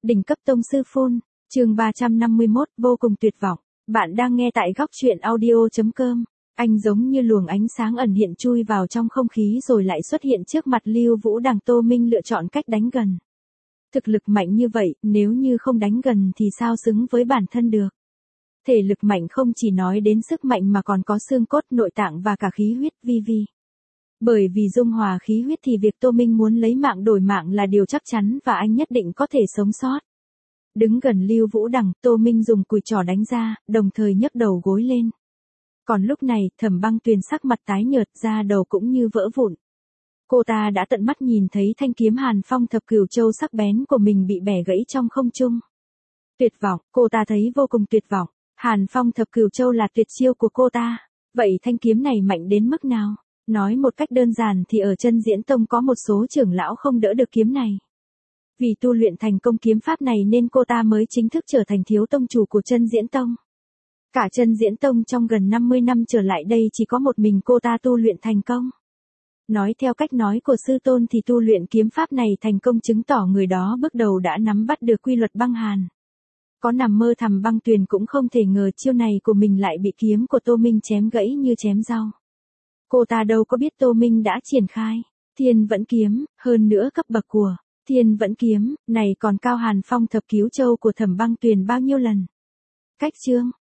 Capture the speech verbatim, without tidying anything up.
Đỉnh cấp tông sư phun, chương ba trăm năm mươi mốt, vô cùng tuyệt vọng. Bạn đang nghe tại góc truyện audio chấm com. Anh giống như luồng ánh sáng ẩn hiện chui vào trong không khí rồi lại xuất hiện trước mặt Lưu Vũ Đằng. Tô Minh lựa chọn cách đánh gần. Thực lực mạnh như vậy, nếu như không đánh gần thì sao xứng với bản thân được. Thể lực mạnh không chỉ nói đến sức mạnh mà còn có xương cốt, nội tạng và cả khí huyết vi vi. Bởi vì dung hòa khí huyết thì việc Tô Minh muốn lấy mạng đổi mạng là điều chắc chắn và anh nhất định có thể sống sót. Đứng gần Lưu Vũ Đằng, Tô Minh dùng cùi trỏ đánh ra, đồng thời nhấc đầu gối lên. Còn lúc này, Thẩm Băng Tuyền sắc mặt tái nhợt, da đầu cũng như vỡ vụn. Cô ta đã tận mắt nhìn thấy thanh kiếm Hàn Phong Thập Cửu Châu sắc bén của mình bị bẻ gãy trong không trung. Tuyệt vọng, cô ta thấy vô cùng tuyệt vọng. Hàn Phong Thập Cửu Châu là tuyệt chiêu của cô ta. Vậy thanh kiếm này mạnh đến mức nào? Nói một cách đơn giản thì ở Chân Diễn Tông có một số trưởng lão không đỡ được kiếm này. Vì tu luyện thành công kiếm pháp này nên cô ta mới chính thức trở thành thiếu tông chủ của Chân Diễn Tông. Cả Chân Diễn Tông trong gần năm mươi năm trở lại đây chỉ có một mình cô ta tu luyện thành công. Nói theo cách nói của sư tôn thì tu luyện kiếm pháp này thành công chứng tỏ người đó bước đầu đã nắm bắt được quy luật băng hàn. Có nằm mơ Thẩm Băng Tuyền cũng không thể ngờ chiêu này của mình lại bị kiếm của Tô Minh chém gãy như chém rau. Cô ta đâu có biết Tô Minh đã triển khai Thiên Vẫn Kiếm, hơn nữa cấp bậc của Thiên Vẫn Kiếm này còn cao Hàn Phong Thập Cửu Châu của Thẩm Băng Tuyền bao nhiêu lần. Cách chương,